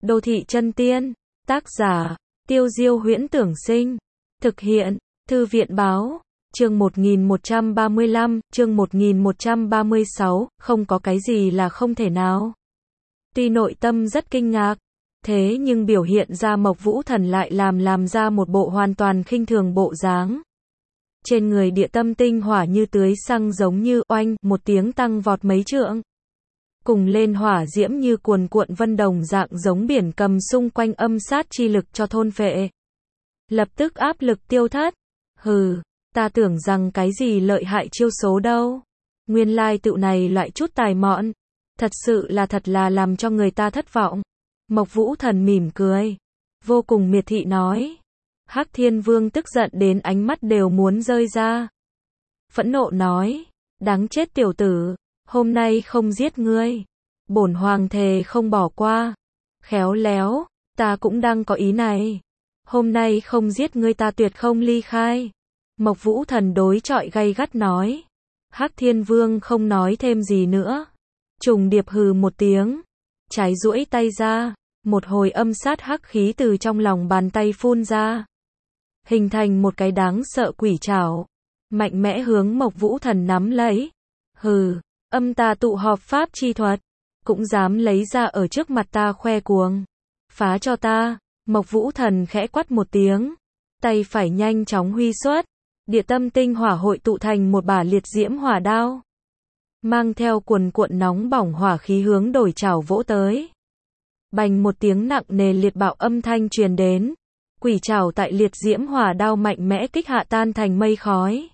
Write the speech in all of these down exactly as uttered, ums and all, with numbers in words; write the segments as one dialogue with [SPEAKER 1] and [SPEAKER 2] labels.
[SPEAKER 1] Đô thị chân tiên. Tác giả, Tiêu Diêu Huyễn Tưởng Sinh. Thực hiện, Thư viện Báo. Chương một nghìn một trăm ba mươi lăm, chương một nghìn một trăm ba mươi sáu, không có cái gì là không thể nào. Tuy nội tâm rất kinh ngạc, thế nhưng biểu hiện ra Mộc Vũ Thần lại làm làm ra một bộ hoàn toàn khinh thường bộ dáng. Trên người địa tâm tinh hỏa như tưới xăng giống như oanh, một tiếng tăng vọt mấy trượng. Cùng lên hỏa diễm như cuồn cuộn vân đồng dạng giống biển cầm xung quanh âm sát chi lực cho thôn phệ. Lập tức áp lực tiêu thất. Hừ, ta tưởng rằng cái gì lợi hại chiêu số đâu. Nguyên lai tựu này loại chút tài mọn. Thật sự là thật là làm cho người ta thất vọng. Mộc Vũ Thần mỉm cười. Vô cùng miệt thị nói. Hắc Thiên Vương tức giận đến ánh mắt đều muốn rơi ra. Phẫn nộ nói. Đáng chết tiểu tử. Hôm nay không giết ngươi. Bổn hoàng thề không bỏ qua. Khéo léo. Ta cũng đang có ý này. Hôm nay không giết ngươi ta tuyệt không ly khai. Mộc Vũ Thần đối chọi gay gắt nói. Hắc Thiên Vương không nói thêm gì nữa. Trùng điệp hừ một tiếng. Trái duỗi tay ra. Một hồi âm sát hắc khí từ trong lòng bàn tay phun ra. Hình thành một cái đáng sợ quỷ trảo. Mạnh mẽ hướng Mộc Vũ Thần nắm lấy. Hừ, âm ta tụ họp pháp chi thuật. Cũng dám lấy ra ở trước mặt ta khoe cuồng. Phá cho ta. Mộc Vũ Thần khẽ quát một tiếng. Tay phải nhanh chóng huy xuất. Địa tâm tinh hỏa hội tụ thành một bả liệt diễm hỏa đao. Mang theo cuồn cuộn nóng bỏng hỏa khí hướng đổi chảo vỗ tới. Bành một tiếng nặng nề liệt bạo âm thanh truyền đến. Quỷ trảo tại liệt diễm hỏa đao mạnh mẽ kích hạ tan thành mây khói.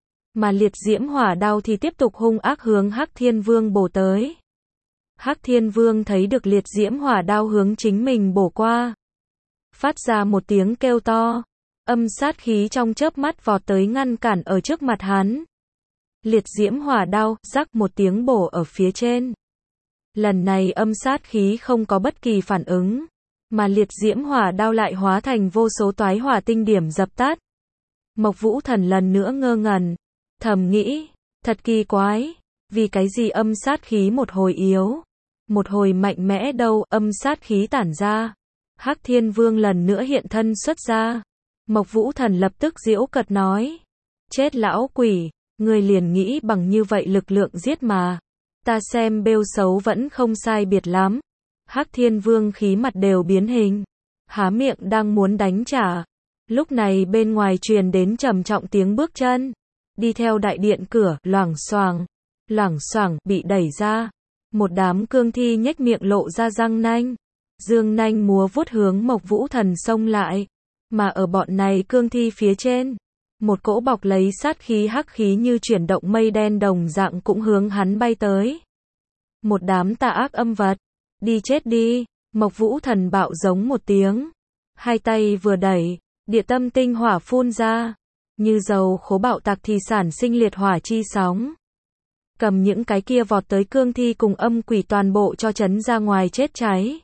[SPEAKER 1] Mà liệt diễm hỏa đao thì tiếp tục hung ác hướng Hắc Thiên Vương bổ tới. Hắc Thiên Vương thấy được liệt diễm hỏa đao hướng chính mình bổ qua. Phát ra một tiếng kêu to. Âm sát khí trong chớp mắt vọt tới ngăn cản ở trước mặt hắn. Liệt diễm hỏa đao, rắc một tiếng bổ ở phía trên. Lần này âm sát khí không có bất kỳ phản ứng. Mà liệt diễm hỏa đao lại hóa thành vô số toái hỏa tinh điểm dập tắt. Mộc Vũ Thần lần nữa ngơ ngẩn. Thầm nghĩ, thật kỳ quái. Vì cái gì âm sát khí một hồi yếu. Một hồi mạnh mẽ đâu, âm sát khí tản ra. Hắc Thiên Vương lần nữa hiện thân xuất ra. Mộc Vũ Thần lập tức giễu cợt nói. Chết lão quỷ, ngươi liền nghĩ bằng như vậy lực lượng giết mà. Ta xem bêu xấu vẫn không sai biệt lắm. Hắc Thiên Vương khí mặt đều biến hình. Há miệng đang muốn đánh trả. Lúc này bên ngoài truyền đến trầm trọng tiếng bước chân. Đi theo đại điện cửa, loảng xoảng, loảng xoảng, bị đẩy ra. Một đám cương thi nhếch miệng lộ ra răng nanh. Dương nanh múa vuốt hướng Mộc Vũ Thần xông lại. Mà ở bọn này cương thi phía trên. Một cỗ bọc lấy sát khí hắc khí như chuyển động mây đen đồng dạng cũng hướng hắn bay tới. Một đám tà ác âm vật. Đi chết đi. Mộc Vũ Thần bạo giống một tiếng. Hai tay vừa đẩy. Địa tâm tinh hỏa phun ra. Như dầu khố bạo tạc thì sản sinh liệt hỏa chi sóng. Cầm những cái kia vọt tới cương thi cùng âm quỷ toàn bộ cho chấn ra ngoài chết cháy.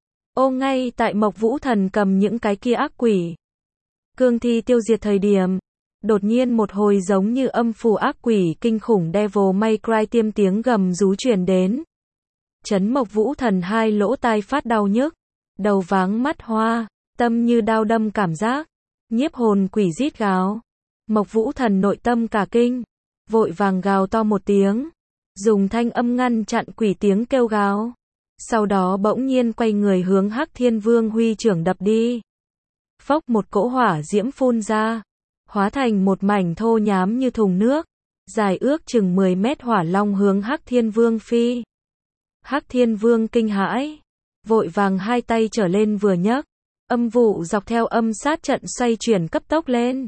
[SPEAKER 1] Ô ngay tại Mộc Vũ Thần cầm những cái kia ác quỷ. Cương thi tiêu diệt thời điểm. Đột nhiên một hồi giống như âm phù ác quỷ kinh khủng Devil May Cry tiêm tiếng gầm rú truyền đến. Chấn Mộc Vũ Thần hai lỗ tai phát đau nhức. Đầu váng mắt hoa. Tâm như đao đâm cảm giác. Nhiếp hồn quỷ rít gào. Mộc Vũ Thần nội tâm cả kinh. Vội vàng gào to một tiếng. Dùng thanh âm ngăn chặn quỷ tiếng kêu gào. Sau đó bỗng nhiên quay người hướng Hắc Thiên Vương huy trưởng đập đi. Phốc một cỗ hỏa diễm phun ra. Hóa thành một mảnh thô nhám như thùng nước. Dài ước chừng mười mét hỏa long hướng Hắc Thiên Vương phi. Hắc Thiên Vương kinh hãi. Vội vàng hai tay trở lên vừa nhấc. Âm vụ dọc theo âm sát trận xoay chuyển cấp tốc lên.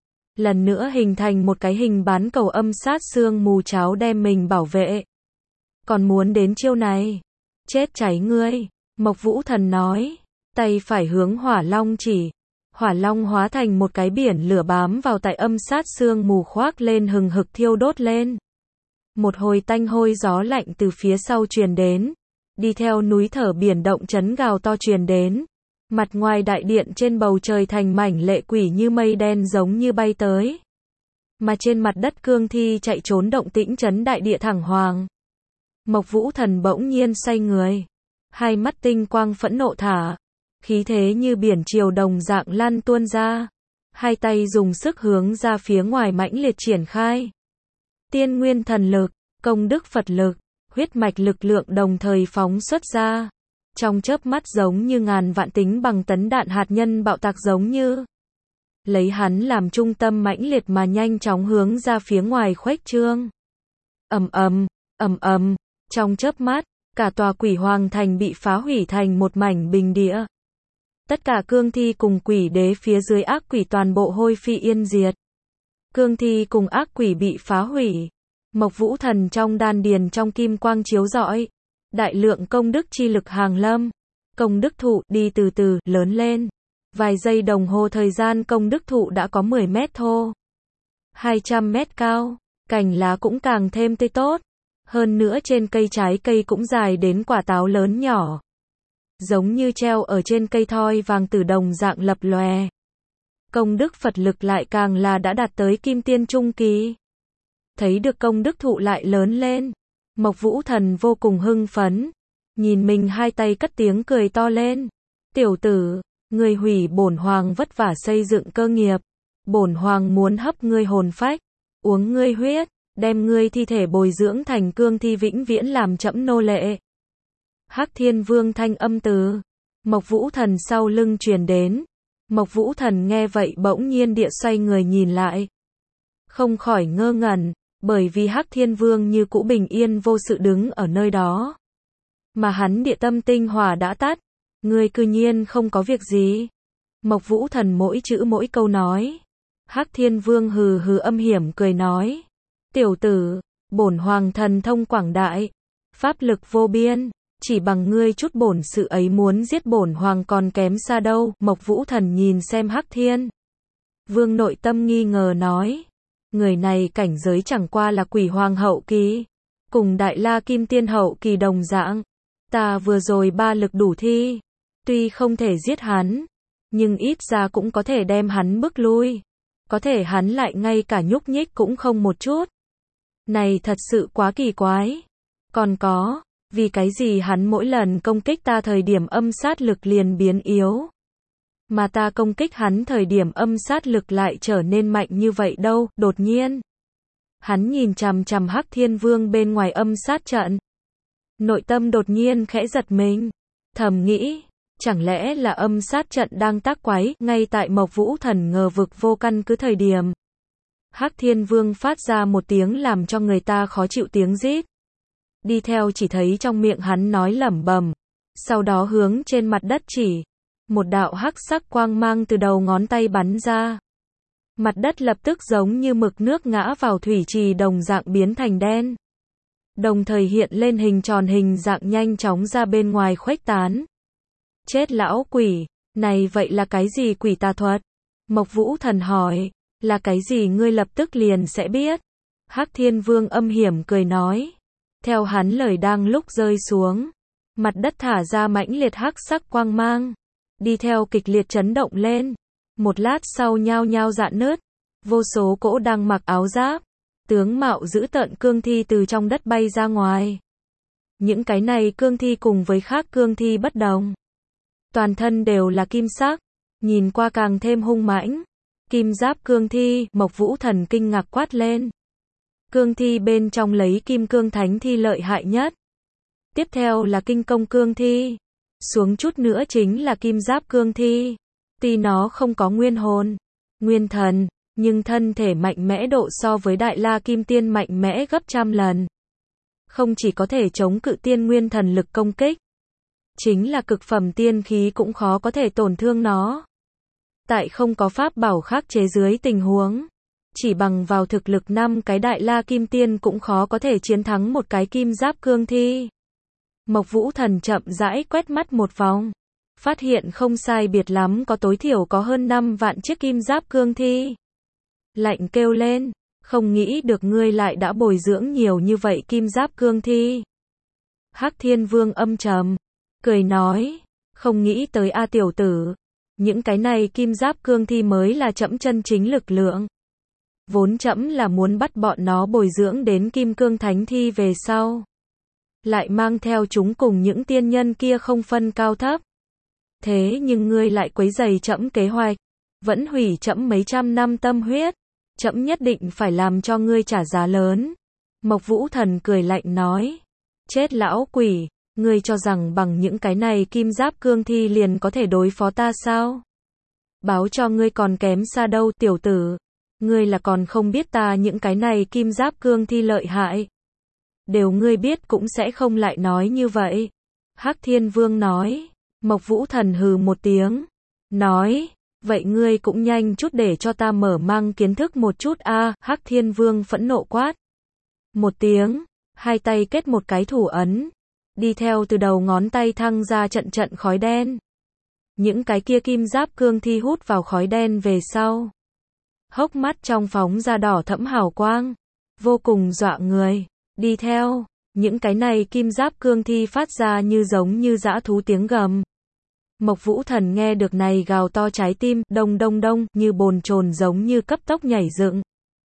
[SPEAKER 1] Lần nữa hình thành một cái hình bán cầu âm sát sương mù cháo đem mình bảo vệ. Còn muốn đến chiêu này. Chết cháy ngươi. Mộc Vũ Thần nói. Tay phải hướng hỏa long chỉ. Hỏa long hóa thành một cái biển lửa bám vào tại âm sát sương mù khoác lên hừng hực thiêu đốt lên. Một hồi tanh hôi gió lạnh từ phía sau truyền đến. Đi theo núi thở biển động chấn gào to truyền đến. Mặt ngoài đại điện trên bầu trời thành mảnh lệ quỷ như mây đen giống như bay tới. Mà trên mặt đất cương thi chạy trốn động tĩnh chấn đại địa thẳng hoàng. Mộc Vũ Thần bỗng nhiên xoay người. hai mắt tinh quang phẫn nộ thả, khí thế như biển triều đồng dạng lan tuôn ra, hai tay dùng sức hướng ra phía ngoài mãnh liệt triển khai. Tiên nguyên thần lực, công đức Phật lực, huyết mạch lực lượng đồng thời phóng xuất ra. Trong chớp mắt giống như ngàn vạn tính bằng tấn đạn hạt nhân bạo tạc giống như. Lấy hắn làm trung tâm mãnh liệt mà nhanh chóng hướng ra phía ngoài khuếch trương. Ầm ầm, ầm ầm, trong chớp mắt, cả tòa Quỷ Hoàng thành bị phá hủy thành một mảnh bình địa. Tất cả cương thi cùng quỷ đế phía dưới ác quỷ toàn bộ hôi phi yên diệt. Cương thi cùng ác quỷ bị phá hủy. Mộc Vũ Thần trong đan điền trong kim quang chiếu rọi. Đại lượng công đức chi lực hàng lâm. Công đức thụ đi từ từ, lớn lên. Vài giây đồng hồ thời gian công đức thụ đã có mười mét thô. hai trăm mét cao. Cành lá cũng càng thêm tươi tốt. Hơn nữa trên cây trái cây cũng dài đến quả táo lớn nhỏ. Giống như treo ở trên cây thoi vàng tử đồng dạng lập lòe. Công đức Phật lực lại càng là đã đạt tới kim tiên trung kỳ. Thấy được công đức thụ lại lớn lên. Mộc Vũ Thần vô cùng hưng phấn. Nhìn mình hai tay cất tiếng cười to lên. Tiểu tử, ngươi hủy bổn hoàng vất vả xây dựng cơ nghiệp. Bổn hoàng muốn hấp ngươi hồn phách. Uống ngươi huyết. Đem ngươi thi thể bồi dưỡng thành cương thi vĩnh viễn làm trẫm nô lệ. Hắc Thiên Vương thanh âm từ Mộc Vũ Thần sau lưng truyền đến. Mộc Vũ Thần nghe vậy bỗng nhiên địa xoay người nhìn lại. Không khỏi ngơ ngẩn, bởi vì Hắc Thiên Vương như cũ bình yên vô sự đứng ở nơi đó. Mà hắn địa tâm tinh hỏa đã tắt. Ngươi cư nhiên không có việc gì. Mộc Vũ Thần mỗi chữ mỗi câu nói. Hắc Thiên Vương hừ hừ âm hiểm cười nói. Tiểu tử, bổn hoàng thần thông quảng đại. Pháp lực vô biên. Chỉ bằng ngươi chút bổn sự ấy muốn giết bổn hoàng còn kém xa đâu. Mộc Vũ Thần nhìn xem Hắc Thiên Vương nội tâm nghi ngờ nói. Người này cảnh giới chẳng qua là Quỷ Hoàng hậu kỳ. Cùng Đại La Kim Tiên hậu kỳ đồng dạng. Ta vừa rồi ba lực đủ thi. Tuy không thể giết hắn. Nhưng ít ra cũng có thể đem hắn bước lui. Có thể hắn lại ngay cả nhúc nhích cũng không một chút. Này thật sự quá kỳ quái. Còn có. Vì cái gì hắn mỗi lần công kích ta thời điểm âm sát lực liền biến yếu. Mà ta công kích hắn thời điểm âm sát lực lại trở nên mạnh như vậy đâu, đột nhiên. Hắn nhìn chằm chằm Hắc Thiên Vương bên ngoài âm sát trận. Nội tâm đột nhiên khẽ giật mình. Thầm nghĩ, chẳng lẽ là âm sát trận đang tác quái, ngay tại Mộc Vũ Thần ngờ vực vô căn cứ thời điểm. Hắc Thiên Vương phát ra một tiếng làm cho người ta khó chịu tiếng rít. Đi theo chỉ thấy trong miệng hắn nói lẩm bẩm, sau đó hướng trên mặt đất chỉ, một đạo hắc sắc quang mang từ đầu ngón tay bắn ra. Mặt đất lập tức giống như mực nước ngã vào thủy trì đồng dạng biến thành đen. Đồng thời hiện lên hình tròn hình dạng nhanh chóng ra bên ngoài khuếch tán. Chết lão quỷ, này vậy là cái gì quỷ tà thuật? Mộc Vũ Thần hỏi, là cái gì ngươi lập tức liền sẽ biết. Hắc Thiên Vương âm hiểm cười nói. Theo hắn lời đang lúc rơi xuống, mặt đất thả ra mãnh liệt hắc sắc quang mang, đi theo kịch liệt chấn động lên. Một lát sau nhao nhao rạn nứt, vô số cỗ đang mặc áo giáp, tướng mạo dữ tợn cương thi từ trong đất bay ra ngoài. Những cái này cương thi cùng với khác cương thi bất đồng. Toàn thân đều là kim sắc, nhìn qua càng thêm hung mãnh. Kim giáp cương thi, Mộc Vũ Thần kinh ngạc quát lên. Cương thi bên trong lấy kim cương thánh thi lợi hại nhất. Tiếp theo là kinh công cương thi. Xuống chút nữa chính là kim giáp cương thi. Tuy nó không có nguyên hồn, nguyên thần, nhưng thân thể mạnh mẽ độ so với Đại La Kim Tiên mạnh mẽ gấp trăm lần. Không chỉ có thể chống cự tiên nguyên thần lực công kích, chính là cực phẩm tiên khí cũng khó có thể tổn thương nó. Tại không có pháp bảo khắc chế dưới tình huống, chỉ bằng vào thực lực năm cái Đại La Kim Tiên cũng khó có thể chiến thắng một cái kim giáp cương thi. Mộc Vũ Thần chậm rãi quét mắt một vòng, phát hiện không sai biệt lắm có tối thiểu có hơn năm vạn chiếc kim giáp cương thi. Lạnh kêu lên, không nghĩ được ngươi lại đã bồi dưỡng nhiều như vậy kim giáp cương thi. Hắc Thiên Vương âm trầm, cười nói, không nghĩ tới a tiểu tử, những cái này kim giáp cương thi mới là trẫm chân chính lực lượng. Vốn trẫm là muốn bắt bọn nó bồi dưỡng đến kim cương thánh thi về sau. lại mang theo chúng cùng những tiên nhân kia không phân cao thấp. Thế nhưng ngươi lại quấy rầy trẫm kế hoạch, vẫn hủy trẫm mấy trăm năm tâm huyết, trẫm nhất định phải làm cho ngươi trả giá lớn. Mộc Vũ Thần cười lạnh nói, chết lão quỷ, ngươi cho rằng bằng những cái này kim giáp cương thi liền có thể đối phó ta sao? Báo cho ngươi còn kém xa đâu tiểu tử, ngươi là còn không biết ta những cái này kim giáp cương thi lợi hại. Đều ngươi biết cũng sẽ không lại nói như vậy. Hắc Thiên Vương nói, Mộc Vũ Thần hừ một tiếng, nói, vậy ngươi cũng nhanh chút để cho ta mở mang kiến thức một chút a. Hắc Thiên Vương phẫn nộ quát một tiếng, hai tay kết một cái thủ ấn, đi theo từ đầu ngón tay thăng ra trận trận khói đen. Những cái kia kim giáp cương thi hút vào khói đen về sau, hốc mắt trong phóng ra đỏ thẫm hào quang, vô cùng dọa người. Đi theo, những cái này kim giáp cương thi phát ra như giống như dã thú tiếng gầm. Mộc Vũ Thần nghe được này gào to trái tim, đông đông đông, như bồn chồn giống như cấp tốc nhảy dựng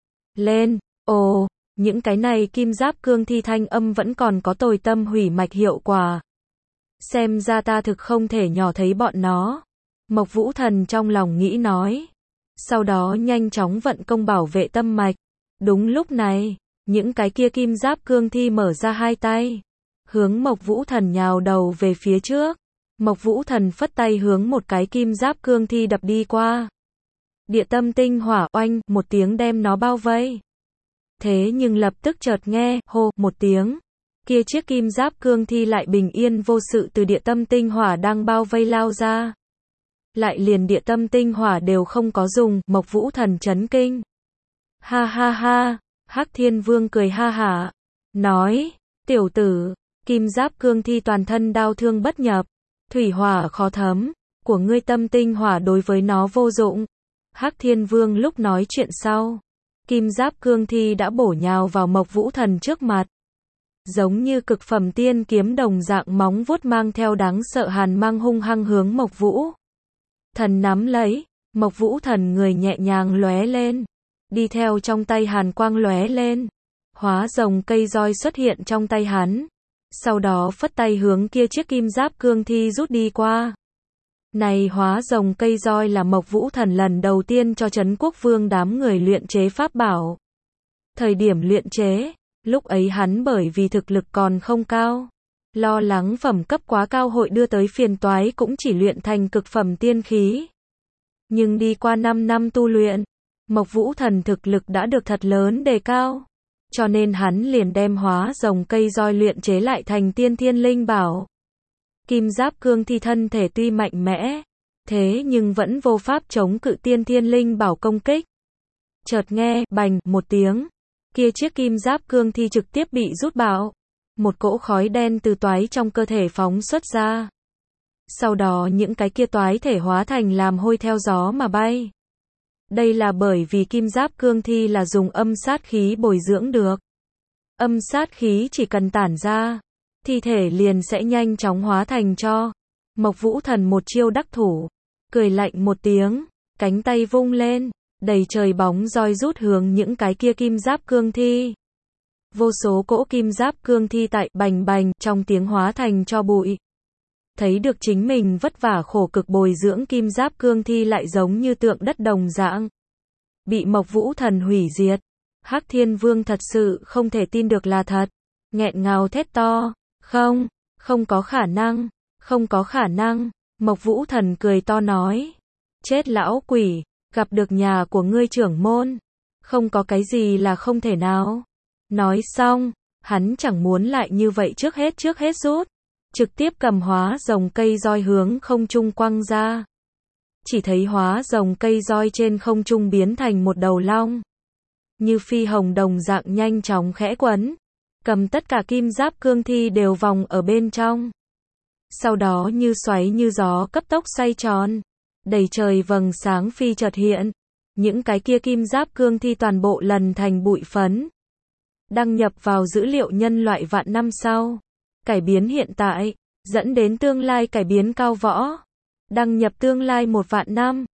[SPEAKER 1] lên. Ồ, những cái này kim giáp cương thi thanh âm vẫn còn có tồi tâm hủy mạch hiệu quả. Xem ra ta thực không thể nhỏ thấy bọn nó. Mộc Vũ Thần trong lòng nghĩ nói. Sau đó nhanh chóng vận công bảo vệ tâm mạch. Đúng lúc này, những cái kia kim giáp cương thi mở ra hai tay, hướng Mộc Vũ Thần nhào đầu về phía trước. Mộc Vũ Thần phất tay hướng một cái kim giáp cương thi đập đi qua. Địa tâm tinh hỏa oanh, một tiếng đem nó bao vây. Thế nhưng lập tức chợt nghe, hô, một tiếng. Kia chiếc kim giáp cương thi lại bình yên vô sự từ địa tâm tinh hỏa đang bao vây lao ra. Lại liền địa tâm tinh hỏa đều không có dùng, Mộc Vũ Thần chấn kinh. Ha ha ha, Hắc Thiên Vương cười ha hả, nói, tiểu tử, kim giáp cương thi toàn thân đau thương bất nhập, thủy hỏa khó thấm, của ngươi tâm tinh hỏa đối với nó vô dụng. Hắc Thiên Vương lúc nói chuyện sau, kim giáp cương thi đã bổ nhào vào Mộc Vũ Thần trước mặt. Giống như cực phẩm tiên kiếm đồng dạng móng vuốt mang theo đáng sợ hàn mang hung hăng hướng Mộc Vũ Thần nắm lấy. Mộc Vũ Thần người nhẹ nhàng lóe lên, đi theo trong tay hàn quang lóe lên, hóa rồng cây roi xuất hiện trong tay hắn, sau đó phất tay hướng kia chiếc kim giáp cương thi rút đi qua. Này hóa rồng cây roi là Mộc Vũ Thần lần đầu tiên cho Trấn Quốc Vương đám người luyện chế pháp bảo. Thời điểm luyện chế, lúc ấy hắn bởi vì thực lực còn không cao, lo lắng phẩm cấp quá cao hội đưa tới phiền toái cũng chỉ luyện thành cực phẩm tiên khí. Nhưng đi qua năm năm tu luyện, Mộc Vũ Thần thực lực đã được thật lớn đề cao, cho nên hắn liền đem hóa rồng cây roi luyện chế lại thành tiên thiên linh bảo. Kim giáp cương thi thân thể tuy mạnh mẽ, thế nhưng vẫn vô pháp chống cự tiên thiên linh bảo công kích. Chợt nghe, bành, một tiếng, kia chiếc kim giáp cương thi trực tiếp bị rút bạo. Một cỗ khói đen từ toái trong cơ thể phóng xuất ra. Sau đó những cái kia toái thể hóa thành làm hôi theo gió mà bay. Đây là bởi vì kim giáp cương thi là dùng âm sát khí bồi dưỡng được. Âm sát khí chỉ cần tản ra, thi thể liền sẽ nhanh chóng hóa thành tro. Mộc Vũ Thần một chiêu đắc thủ, cười lạnh một tiếng, cánh tay vung lên, đầy trời bóng roi rút hướng những cái kia kim giáp cương thi. Vô số cỗ kim giáp cương thi tại bành bành trong tiếng hóa thành tro bụi. Thấy được chính mình vất vả khổ cực bồi dưỡng kim giáp cương thi lại giống như tượng đất đồng dạng, bị Mộc Vũ Thần hủy diệt. Hắc Thiên Vương thật sự không thể tin được là thật, nghẹn ngào thét to, không, không có khả năng, không có khả năng. Mộc Vũ Thần cười to nói, chết lão quỷ, gặp được nhà của ngươi trưởng môn, không có cái gì là không thể nào. Nói xong, hắn chẳng muốn lại như vậy trước hết trước hết rút, trực tiếp cầm hóa rồng cây roi hướng không trung quăng ra. Chỉ thấy hóa rồng cây roi trên không trung biến thành một đầu long, như phi hồng đồng dạng nhanh chóng khẽ quấn, cầm tất cả kim giáp cương thi đều vòng ở bên trong. Sau đó như xoáy như gió cấp tốc xoay tròn, đầy trời vầng sáng phi chợt hiện, những cái kia kim giáp cương thi toàn bộ lần thành bụi phấn. Đăng nhập vào dữ liệu nhân loại vạn năm sau, cải biến hiện tại, dẫn đến tương lai cải biến cao võ. Đăng nhập tương lai một vạn năm.